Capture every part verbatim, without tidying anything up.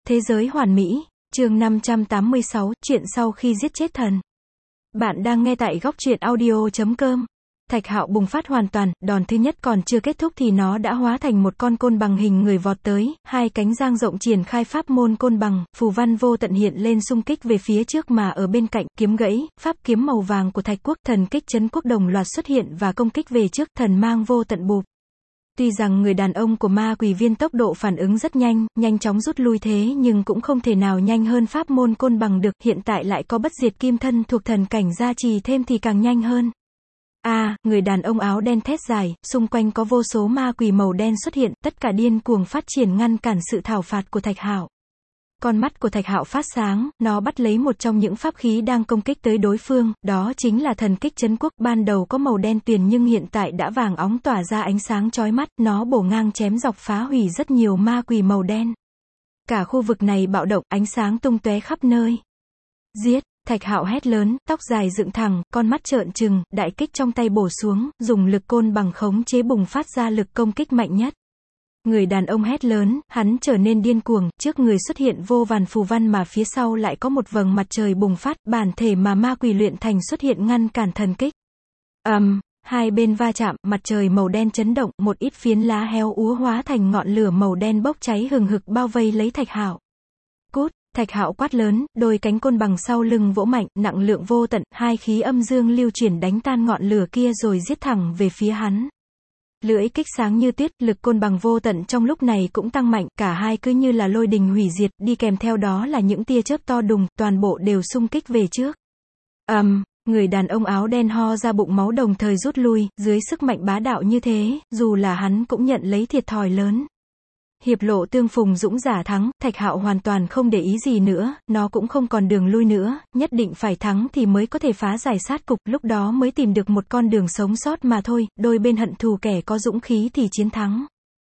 Thế giới hoàn mỹ, chương năm trăm tám mươi sáu, chuyện sau khi giết chết thần. Bạn đang nghe tại góc truyện audio chấm com. Thạch Hạo bùng phát hoàn toàn, đòn thứ nhất còn chưa kết thúc thì nó đã hóa thành một con côn bằng hình người vọt tới, hai cánh dang rộng triển khai pháp môn côn bằng, phù văn vô tận hiện lên xung kích về phía trước mà ở bên cạnh, kiếm gãy, pháp kiếm màu vàng của Thạch Quốc, thần kích trấn quốc đồng loạt xuất hiện và công kích về trước, thần mang vô tận bụp. Tuy rằng người đàn ông của ma quỷ viên tốc độ phản ứng rất nhanh, nhanh chóng rút lui thế nhưng cũng không thể nào nhanh hơn pháp môn côn bằng được, hiện tại lại có bất diệt kim thân thuộc thần cảnh gia trì thêm thì càng nhanh hơn. A, à, người đàn ông áo đen thét dài, xung quanh có vô số ma quỷ màu đen xuất hiện, tất cả điên cuồng phát triển ngăn cản sự thảo phạt của Thạch Hạo. Con mắt của Thạch Hạo phát sáng, nó bắt lấy một trong những pháp khí đang công kích tới đối phương, đó chính là thần kích trấn quốc, ban đầu có màu đen tuyền nhưng hiện tại đã vàng óng tỏa ra ánh sáng chói mắt, nó bổ ngang chém dọc phá hủy rất nhiều ma quỷ màu đen. Cả khu vực này bạo động, ánh sáng tung tóe khắp nơi. Giết! Thạch Hạo hét lớn, tóc dài dựng thẳng, con mắt trợn trừng, đại kích trong tay bổ xuống, dùng lực côn bằng khống chế bùng phát ra lực công kích mạnh nhất. Người đàn ông hét lớn, hắn trở nên điên cuồng, trước người xuất hiện vô vàn phù văn mà phía sau lại có một vầng mặt trời bùng phát, bản thể mà ma quỷ luyện thành xuất hiện ngăn cản thần kích. Ầm, um, hai bên va chạm, mặt trời màu đen chấn động, một ít phiến lá héo úa hóa thành ngọn lửa màu đen bốc cháy hừng hực bao vây lấy Thạch Hạo. Cút! Thạch Hạo quát lớn, đôi cánh côn bằng sau lưng vỗ mạnh, nặng lượng vô tận, hai khí âm dương lưu chuyển đánh tan ngọn lửa kia rồi giết thẳng về phía hắn. Lưỡi kích sáng như tuyết, lực côn bằng vô tận trong lúc này cũng tăng mạnh, cả hai cứ như là lôi đình hủy diệt, đi kèm theo đó là những tia chớp to đùng, toàn bộ đều xung kích về trước. Ầm, um, người đàn ông áo đen ho ra bụng máu đồng thời rút lui, dưới sức mạnh bá đạo như thế, dù là hắn cũng nhận lấy thiệt thòi lớn. Hiệp lộ tương phùng dũng giả thắng, Thạch Hạo hoàn toàn không để ý gì nữa, nó cũng không còn đường lui nữa, nhất định phải thắng thì mới có thể phá giải sát cục, lúc đó mới tìm được một con đường sống sót mà thôi, đôi bên hận thù kẻ có dũng khí thì chiến thắng.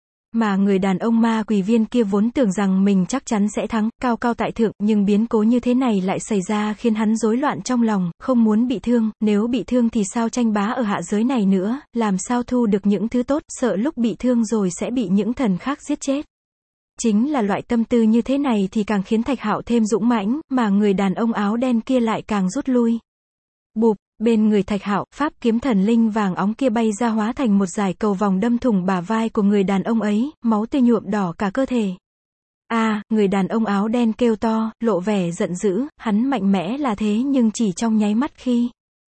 Mà người đàn ông ma quỷ viên kia vốn tưởng rằng mình chắc chắn sẽ thắng, cao cao tại thượng, nhưng biến cố như thế này lại xảy ra khiến hắn rối loạn trong lòng, không muốn bị thương, nếu bị thương thì sao tranh bá ở hạ giới này nữa, làm sao thu được những thứ tốt, sợ lúc bị thương rồi sẽ bị những thần khác giết chết. Chính là loại tâm tư như thế này thì càng khiến Thạch Hạo thêm dũng mãnh, mà người đàn ông áo đen kia lại càng rút lui. Bụp! Bên người Thạch Hạo, pháp kiếm thần linh vàng óng kia bay ra hóa thành một dải cầu vòng đâm thủng bả vai của người đàn ông ấy, máu tươi nhuộm đỏ cả cơ thể. A, à, người đàn ông áo đen kêu to, lộ vẻ giận dữ, hắn mạnh mẽ là thế nhưng chỉ trong nháy mắt khi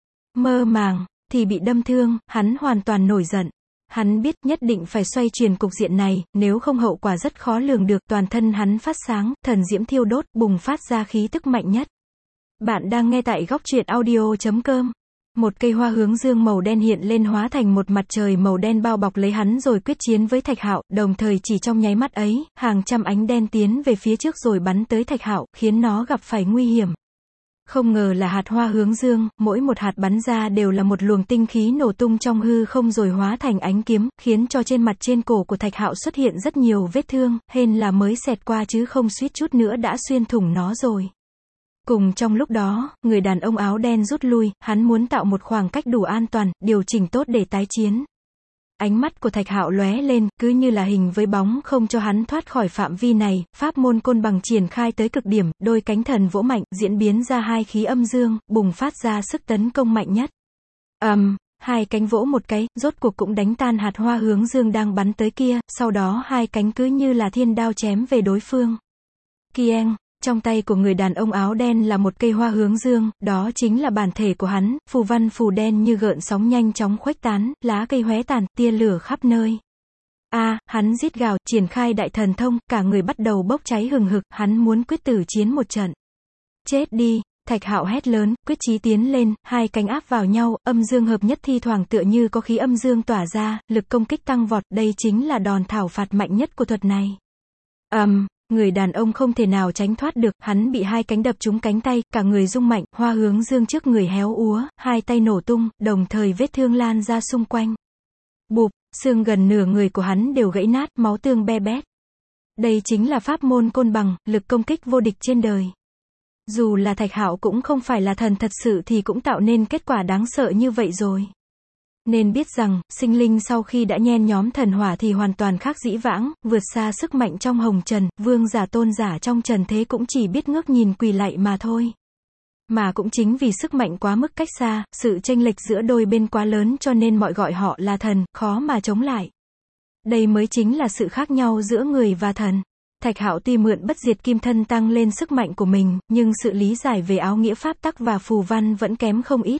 mơ màng, thì bị đâm thương, hắn hoàn toàn nổi giận. Hắn biết nhất định phải xoay chuyển cục diện này, nếu không hậu quả rất khó lường được, toàn thân hắn phát sáng, thần diễm thiêu đốt, bùng phát ra khí tức mạnh nhất. Bạn đang nghe tại góc truyện audio chấm com. Một cây hoa hướng dương màu đen hiện lên hóa thành một mặt trời màu đen bao bọc lấy hắn rồi quyết chiến với Thạch Hạo, đồng thời chỉ trong nháy mắt ấy, hàng trăm ánh đen tiến về phía trước rồi bắn tới Thạch Hạo, khiến nó gặp phải nguy hiểm. Không ngờ là hạt hoa hướng dương, mỗi một hạt bắn ra đều là một luồng tinh khí nổ tung trong hư không rồi hóa thành ánh kiếm, khiến cho trên mặt trên cổ của Thạch Hạo xuất hiện rất nhiều vết thương, hên là mới xẹt qua chứ không suýt chút nữa đã xuyên thủng nó rồi. Cùng trong lúc đó, người đàn ông áo đen rút lui, hắn muốn tạo một khoảng cách đủ an toàn, điều chỉnh tốt để tái chiến. Ánh mắt của Thạch Hạo lóe lên, cứ như là hình với bóng không cho hắn thoát khỏi phạm vi này, pháp môn côn bằng triển khai tới cực điểm, đôi cánh thần vỗ mạnh, diễn biến ra hai khí âm dương, bùng phát ra sức tấn công mạnh nhất. Ầm, um, hai cánh vỗ một cái, rốt cuộc cũng đánh tan hạt hoa hướng dương đang bắn tới kia, sau đó hai cánh cứ như là thiên đao chém về đối phương. Kieng! Trong tay của người đàn ông áo đen là một cây hoa hướng dương, đó chính là bản thể của hắn, phù văn phù đen như gợn sóng nhanh chóng khuếch tán, lá cây hóe tàn, tia lửa khắp nơi. A, à, hắn rít gào, triển khai đại thần thông, cả người bắt đầu bốc cháy hừng hực, hắn muốn quyết tử chiến một trận. Chết đi! Thạch Hạo hét lớn, quyết chí tiến lên, hai cánh áp vào nhau, âm dương hợp nhất thi thoảng tựa như có khí âm dương tỏa ra, lực công kích tăng vọt, đây chính là đòn thảo phạt mạnh nhất của thuật này. Ầm. Um, Người đàn ông không thể nào tránh thoát được, hắn bị hai cánh đập trúng cánh tay, cả người rung mạnh, hoa hướng dương trước người héo úa, hai tay nổ tung, đồng thời vết thương lan ra xung quanh. Bụp, xương gần nửa người của hắn đều gãy nát, máu tương be bét. Đây chính là pháp môn côn bằng, lực công kích vô địch trên đời. Dù là Thạch Hạo cũng không phải là thần thật sự thì cũng tạo nên kết quả đáng sợ như vậy rồi. Nên biết rằng, sinh linh sau khi đã nhen nhóm thần hỏa thì hoàn toàn khác dĩ vãng, vượt xa sức mạnh trong hồng trần, vương giả tôn giả trong trần thế cũng chỉ biết ngước nhìn quỳ lạy mà thôi. Mà cũng chính vì sức mạnh quá mức cách xa, sự chênh lệch giữa đôi bên quá lớn cho nên mọi gọi họ là thần, khó mà chống lại. Đây mới chính là sự khác nhau giữa người và thần. Thạch Hạo tuy mượn bất diệt kim thân tăng lên sức mạnh của mình, nhưng sự lý giải về áo nghĩa pháp tắc và phù văn vẫn kém không ít.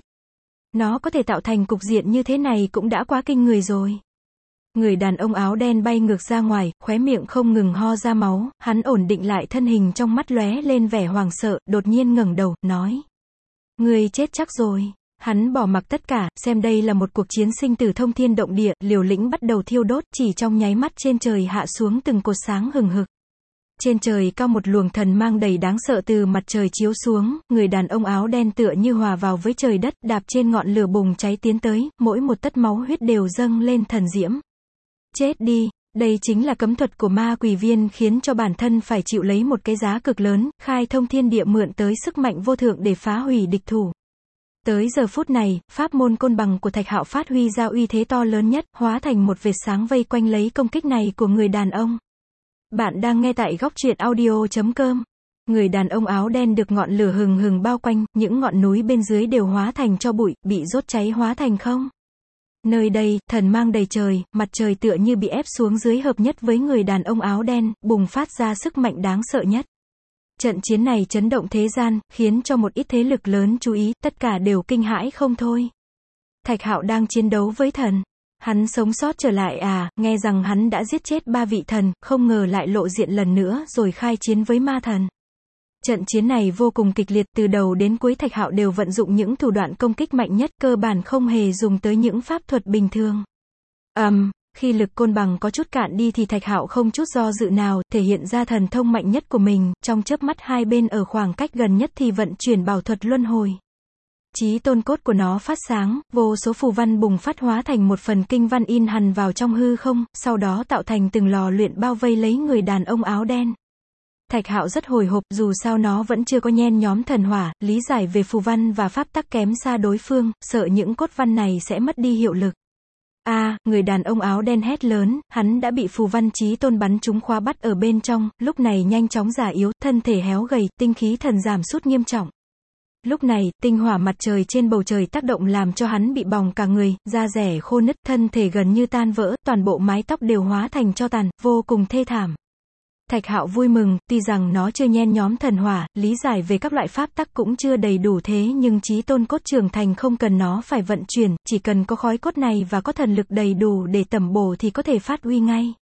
Nó có thể tạo thành cục diện như thế này cũng đã quá kinh người rồi. Người đàn ông áo đen bay ngược ra ngoài, khóe miệng không ngừng ho ra máu, hắn ổn định lại thân hình trong mắt lóe lên vẻ hoảng sợ, đột nhiên ngẩng đầu, nói. Người chết chắc rồi. Hắn bỏ mặc tất cả, xem đây là một cuộc chiến sinh tử thông thiên động địa, liều lĩnh bắt đầu thiêu đốt, chỉ trong nháy mắt trên trời hạ xuống từng cột sáng hừng hực. Trên trời cao một luồng thần mang đầy đáng sợ từ mặt trời chiếu xuống, người đàn ông áo đen tựa như hòa vào với trời đất, đạp trên ngọn lửa bùng cháy tiến tới, mỗi một tấc máu huyết đều dâng lên thần diễm. Chết đi, đây chính là cấm thuật của ma quỷ viên khiến cho bản thân phải chịu lấy một cái giá cực lớn, khai thông thiên địa mượn tới sức mạnh vô thượng để phá hủy địch thủ. Tới giờ phút này, pháp môn côn bằng của Thạch Hạo phát huy ra uy thế to lớn nhất, hóa thành một vệt sáng vây quanh lấy công kích này của người đàn ông. Bạn đang nghe tại góc truyện audio chấm com. Người đàn ông áo đen được ngọn lửa hừng hừng bao quanh, những ngọn núi bên dưới đều hóa thành tro bụi, bị đốt cháy hóa thành không. Nơi đây, thần mang đầy trời, mặt trời tựa như bị ép xuống dưới hợp nhất với người đàn ông áo đen, bùng phát ra sức mạnh đáng sợ nhất. Trận chiến này chấn động thế gian, khiến cho một ít thế lực lớn chú ý, tất cả đều kinh hãi không thôi. Thạch Hạo đang chiến đấu với thần. Hắn sống sót trở lại à, nghe rằng hắn đã giết chết ba vị thần, không ngờ lại lộ diện lần nữa rồi khai chiến với ma thần. Trận chiến này vô cùng kịch liệt, từ đầu đến cuối Thạch Hạo đều vận dụng những thủ đoạn công kích mạnh nhất, cơ bản không hề dùng tới những pháp thuật bình thường. Ầm, um, khi lực côn bằng có chút cạn đi thì Thạch Hạo không chút do dự nào, thể hiện ra thần thông mạnh nhất của mình, trong chớp mắt hai bên ở khoảng cách gần nhất thì vận chuyển bảo thuật luân hồi. Chí tôn cốt của nó phát sáng, vô số phù văn bùng phát hóa thành một phần kinh văn in hằn vào trong hư không, sau đó tạo thành từng lò luyện bao vây lấy người đàn ông áo đen. Thạch Hạo rất hồi hộp, dù sao nó vẫn chưa có nhen nhóm thần hỏa, lý giải về phù văn và pháp tắc kém xa đối phương, sợ những cốt văn này sẽ mất đi hiệu lực. A, à, người đàn ông áo đen hét lớn, hắn đã bị phù văn chí tôn bắn trúng khóa bắt ở bên trong, lúc này nhanh chóng già yếu, thân thể héo gầy, tinh khí thần giảm sút nghiêm trọng. Lúc này, tinh hỏa mặt trời trên bầu trời tác động làm cho hắn bị bỏng cả người, da rẻ khô nứt, thân thể gần như tan vỡ, toàn bộ mái tóc đều hóa thành tro tàn, vô cùng thê thảm. Thạch Hạo vui mừng, tuy rằng nó chưa nhen nhóm thần hỏa, lý giải về các loại pháp tắc cũng chưa đầy đủ thế nhưng chí tôn cốt trưởng thành không cần nó phải vận chuyển, chỉ cần có khói cốt này và có thần lực đầy đủ để tẩm bổ thì có thể phát huy ngay.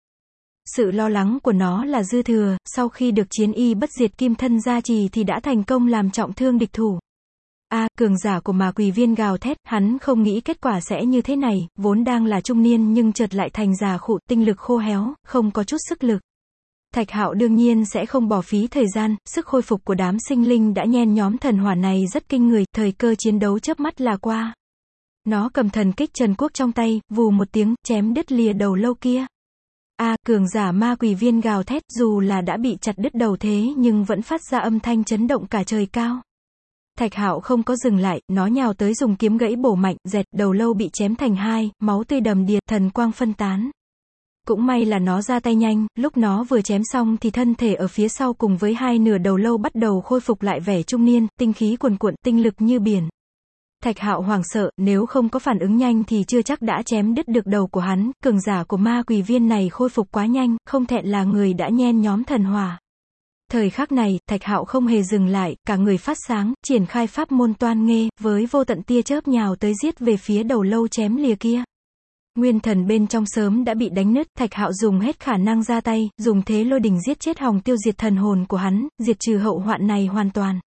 Sự lo lắng của nó là dư thừa, sau khi được chiến y bất diệt kim thân gia trì thì đã thành công làm trọng thương địch thủ. A, à, cường giả của ma quỷ viên gào thét, hắn không nghĩ kết quả sẽ như thế này, vốn đang là trung niên nhưng chợt lại thành già khụ, tinh lực khô héo, không có chút sức lực. Thạch Hạo đương nhiên sẽ không bỏ phí thời gian, sức khôi phục của đám sinh linh đã nhen nhóm thần hỏa này rất kinh người, thời cơ chiến đấu chớp mắt là qua. Nó cầm thần kích Trần Quốc trong tay, vù một tiếng, chém đứt lìa đầu lâu kia. A, à, cường giả ma quỷ viên gào thét, dù là đã bị chặt đứt đầu thế nhưng vẫn phát ra âm thanh chấn động cả trời cao. Thạch Hạo không có dừng lại, nó nhào tới dùng kiếm gãy bổ mạnh, dẹt, đầu lâu bị chém thành hai, máu tươi đầm đìa, thần quang phân tán. Cũng may là nó ra tay nhanh, lúc nó vừa chém xong thì thân thể ở phía sau cùng với hai nửa đầu lâu bắt đầu khôi phục lại vẻ trung niên, tinh khí cuồn cuộn, tinh lực như biển. Thạch Hạo hoảng sợ, nếu không có phản ứng nhanh thì chưa chắc đã chém đứt được đầu của hắn, cường giả của ma quỷ viên này khôi phục quá nhanh, không thẹn là người đã nhen nhóm thần hỏa. Thời khắc này, Thạch Hạo không hề dừng lại, cả người phát sáng, triển khai pháp môn toan nghê, với vô tận tia chớp nhào tới giết về phía đầu lâu chém lìa kia. Nguyên thần bên trong sớm đã bị đánh nứt, Thạch Hạo dùng hết khả năng ra tay, dùng thế lôi đình giết chết hòng tiêu diệt thần hồn của hắn, diệt trừ hậu hoạn này hoàn toàn.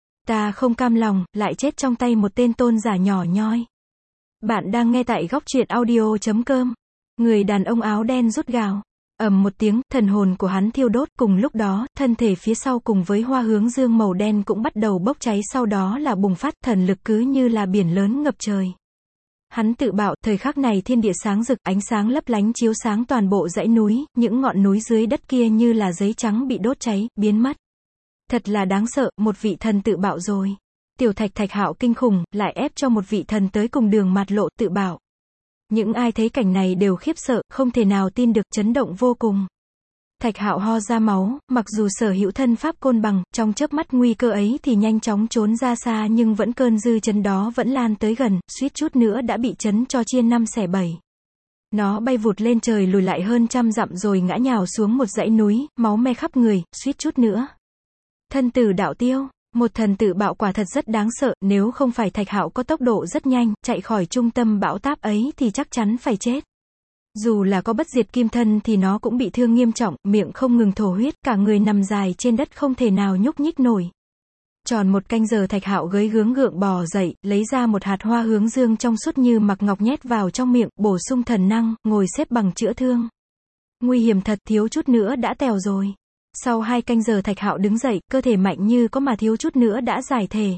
Ta không cam lòng, lại chết trong tay một tên tôn giả nhỏ nhoi. Bạn đang nghe tại góc truyện audio chấm com. Người đàn ông áo đen rút gào. Ầm một tiếng, thần hồn của hắn thiêu đốt, cùng lúc đó, thân thể phía sau cùng với hoa hướng dương màu đen cũng bắt đầu bốc cháy, sau đó là bùng phát, thần lực cứ như là biển lớn ngập trời. Hắn tự bảo, thời khắc này thiên địa sáng rực, ánh sáng lấp lánh chiếu sáng toàn bộ dãy núi, những ngọn núi dưới đất kia như là giấy trắng bị đốt cháy, biến mất. Thật là đáng sợ, một vị thần tự bạo rồi. Tiểu Thạch Thạch Hạo kinh khủng, lại ép cho một vị thần tới cùng đường mạt lộ, tự bạo. Những ai thấy cảnh này đều khiếp sợ, không thể nào tin được, chấn động vô cùng. Thạch Hạo ho ra máu, mặc dù sở hữu thân pháp côn bằng, trong chớp mắt nguy cơ ấy thì nhanh chóng trốn ra xa nhưng vẫn cơn dư chấn đó vẫn lan tới gần, suýt chút nữa đã bị chấn cho chia năm xẻ bảy. Nó bay vụt lên trời lùi lại hơn trăm dặm rồi ngã nhào xuống một dãy núi, máu me khắp người, suýt chút nữa. Thân tử đạo tiêu, một thần tự bạo quả thật rất đáng sợ, nếu không phải Thạch Hạo có tốc độ rất nhanh, chạy khỏi trung tâm bão táp ấy thì chắc chắn phải chết. Dù là có bất diệt kim thân thì nó cũng bị thương nghiêm trọng, miệng không ngừng thổ huyết, cả người nằm dài trên đất không thể nào nhúc nhích nổi. Tròn một canh giờ Thạch Hạo gới gướng gượng bò dậy, lấy ra một hạt hoa hướng dương trong suốt như mặc ngọc nhét vào trong miệng, bổ sung thần năng, ngồi xếp bằng chữa thương. Nguy hiểm thật, thiếu chút nữa đã tèo rồi. Sau hai canh giờ Thạch Hạo đứng dậy, cơ thể mạnh như có mà thiếu chút nữa đã giải thể.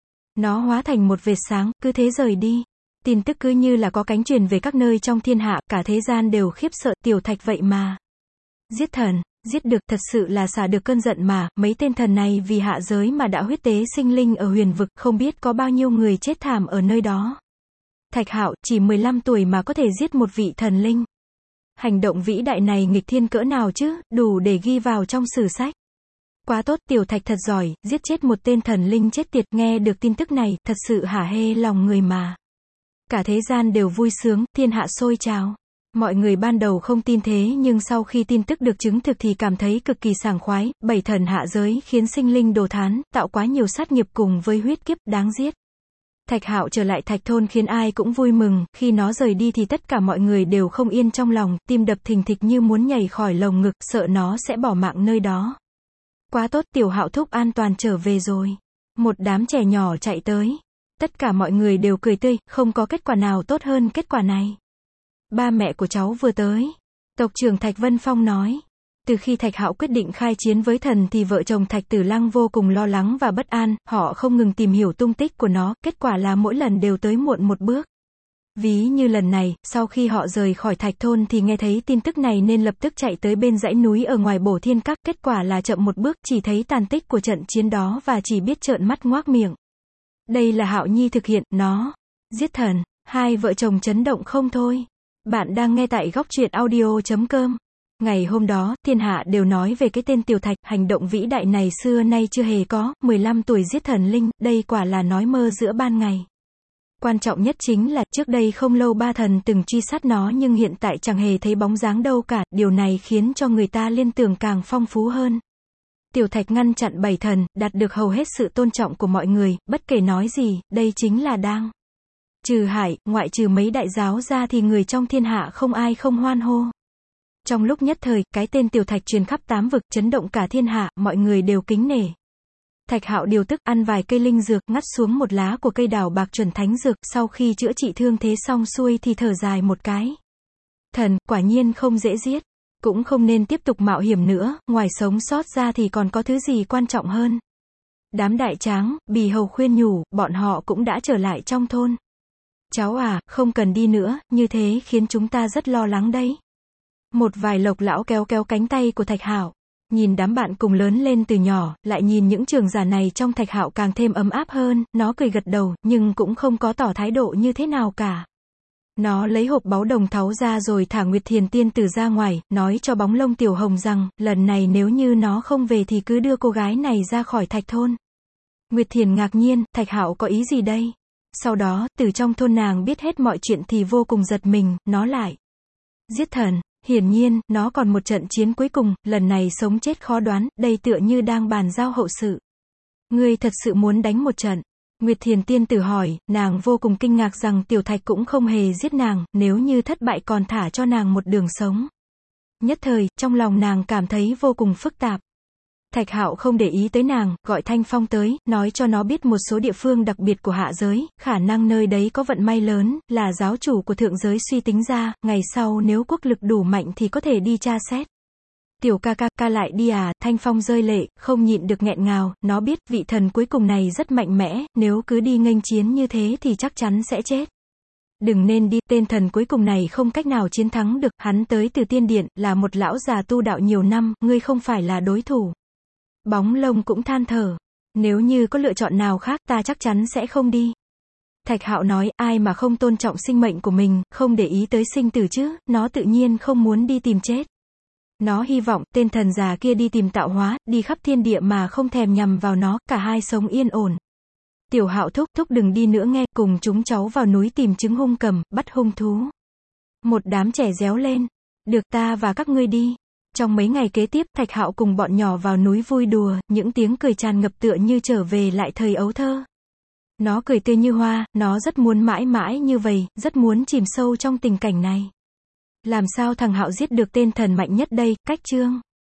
Nó hóa thành một vệt sáng, cứ thế rời đi. Tin tức cứ như là có cánh truyền về các nơi trong thiên hạ, cả thế gian đều khiếp sợ, tiểu Thạch vậy mà. Giết thần, giết được, thật sự là xả được cơn giận mà, mấy tên thần này vì hạ giới mà đã huyết tế sinh linh ở huyền vực, không biết có bao nhiêu người chết thảm ở nơi đó. Thạch Hạo, chỉ mười lăm tuổi mà có thể giết một vị thần linh. Hành động vĩ đại này nghịch thiên cỡ nào chứ, đủ để ghi vào trong sử sách. Quá tốt, tiểu Thạch thật giỏi, giết chết một tên thần linh chết tiệt, nghe được tin tức này, thật sự hả hê lòng người mà. Cả thế gian đều vui sướng, thiên hạ sôi trào. Mọi người ban đầu không tin thế nhưng sau khi tin tức được chứng thực thì cảm thấy cực kỳ sảng khoái, bảy thần hạ giới khiến sinh linh đồ thán, tạo quá nhiều sát nghiệp cùng với huyết kiếp, đáng giết. Thạch Hạo trở lại Thạch Thôn khiến ai cũng vui mừng, khi nó rời đi thì tất cả mọi người đều không yên trong lòng, tim đập thình thịch như muốn nhảy khỏi lồng ngực, sợ nó sẽ bỏ mạng nơi đó. Quá tốt, tiểu Hạo thúc an toàn trở về rồi. Một đám trẻ nhỏ chạy tới. Tất cả mọi người đều cười tươi, không có kết quả nào tốt hơn kết quả này. Ba mẹ của cháu vừa tới. Tộc trưởng Thạch Vân Phong nói. Từ khi Thạch Hạo quyết định khai chiến với thần thì vợ chồng Thạch Tử Lăng vô cùng lo lắng và bất an, họ không ngừng tìm hiểu tung tích của nó, kết quả là mỗi lần đều tới muộn một bước. Ví như lần này, sau khi họ rời khỏi Thạch Thôn thì nghe thấy tin tức này nên lập tức chạy tới bên dãy núi ở ngoài Bổ Thiên Các, kết quả là chậm một bước, chỉ thấy tàn tích của trận chiến đó và chỉ biết trợn mắt ngoác miệng. Đây là Hạo Nhi thực hiện, nó. Giết thần, hai vợ chồng chấn động không thôi. Bạn đang nghe tại góc truyện audio chấm com. Ngày hôm đó, thiên hạ đều nói về cái tên Tiểu Thạch, hành động vĩ đại này xưa nay chưa hề có, mười lăm tuổi giết thần linh, đây quả là nói mơ giữa ban ngày. Quan trọng nhất chính là, trước đây không lâu ba thần từng truy sát nó nhưng hiện tại chẳng hề thấy bóng dáng đâu cả, điều này khiến cho người ta liên tưởng càng phong phú hơn. Tiểu Thạch ngăn chặn bảy thần, đạt được hầu hết sự tôn trọng của mọi người, bất kể nói gì, đây chính là đang. Trừ Hải, ngoại trừ mấy đại giáo ra thì người trong thiên hạ không ai không hoan hô. Trong lúc nhất thời, cái tên Tiểu Thạch truyền khắp tám vực, chấn động cả thiên hạ, mọi người đều kính nể. Thạch Hạo điều tức, ăn vài cây linh dược, ngắt xuống một lá của cây đào bạc chuẩn thánh dược, sau khi chữa trị thương thế xong xuôi thì thở dài một cái. Thần, quả nhiên không dễ giết. Cũng không nên tiếp tục mạo hiểm nữa, ngoài sống sót ra thì còn có thứ gì quan trọng hơn. Đám đại tráng, bì hầu khuyên nhủ, bọn họ cũng đã trở lại trong thôn. Cháu à, không cần đi nữa, như thế khiến chúng ta rất lo lắng đấy. Một vài lộc lão kéo kéo cánh tay của Thạch Hạo. Nhìn đám bạn cùng lớn lên từ nhỏ, lại nhìn những trường giả này trong Thạch Hạo càng thêm ấm áp hơn, nó cười gật đầu, nhưng cũng không có tỏ thái độ như thế nào cả. Nó lấy hộp báu đồng tháo ra rồi thả Nguyệt Thiền Tiên Tử ra ngoài, nói cho Bóng Lông Tiểu Hồng rằng, lần này nếu như nó không về thì cứ đưa cô gái này ra khỏi Thạch Thôn. Nguyệt Thiền ngạc nhiên, Thạch Hạo có ý gì đây? Sau đó, từ trong thôn nàng biết hết mọi chuyện thì vô cùng giật mình, nó lại. Giết thần, hiển nhiên, nó còn một trận chiến cuối cùng, lần này sống chết khó đoán, đây tựa như đang bàn giao hậu sự. Ngươi thật sự muốn đánh một trận? Nguyệt Thiền Tiên Tử hỏi, nàng vô cùng kinh ngạc rằng Tiểu Thạch cũng không hề giết nàng, nếu như thất bại còn thả cho nàng một đường sống. Nhất thời, trong lòng nàng cảm thấy vô cùng phức tạp. Thạch Hạo không để ý tới nàng, gọi Thanh Phong tới, nói cho nó biết một số địa phương đặc biệt của hạ giới, khả năng nơi đấy có vận may lớn, là giáo chủ của thượng giới suy tính ra, ngày sau nếu quốc lực đủ mạnh thì có thể đi tra xét. Tiểu ca ca, ca lại đi à? Thanh Phong rơi lệ, không nhịn được nghẹn ngào, nó biết vị thần cuối cùng này rất mạnh mẽ, nếu cứ đi nghênh chiến như thế thì chắc chắn sẽ chết. Đừng nên đi, tên thần cuối cùng này không cách nào chiến thắng được, hắn tới từ tiên điện, là một lão già tu đạo nhiều năm, ngươi không phải là đối thủ. Bóng Lông cũng than thở, nếu như có lựa chọn nào khác ta chắc chắn sẽ không đi. Thạch Hạo nói, ai mà không tôn trọng sinh mệnh của mình, không để ý tới sinh tử chứ, nó tự nhiên không muốn đi tìm chết. Nó hy vọng, tên thần già kia đi tìm tạo hóa, đi khắp thiên địa mà không thèm nhằm vào nó, cả hai sống yên ổn. Tiểu Hạo thúc, thúc đừng đi nữa nghe, cùng chúng cháu vào núi tìm trứng hung cầm, bắt hung thú. Một đám trẻ réo lên. Được, ta và các ngươi đi. Trong mấy ngày kế tiếp, Thạch Hạo cùng bọn nhỏ vào núi vui đùa, những tiếng cười tràn ngập tựa như trở về lại thời ấu thơ. Nó cười tươi như hoa, nó rất muốn mãi mãi như vậy, rất muốn chìm sâu trong tình cảnh này. Làm sao thằng Hạo giết được tên thần mạnh nhất đây, cách chương.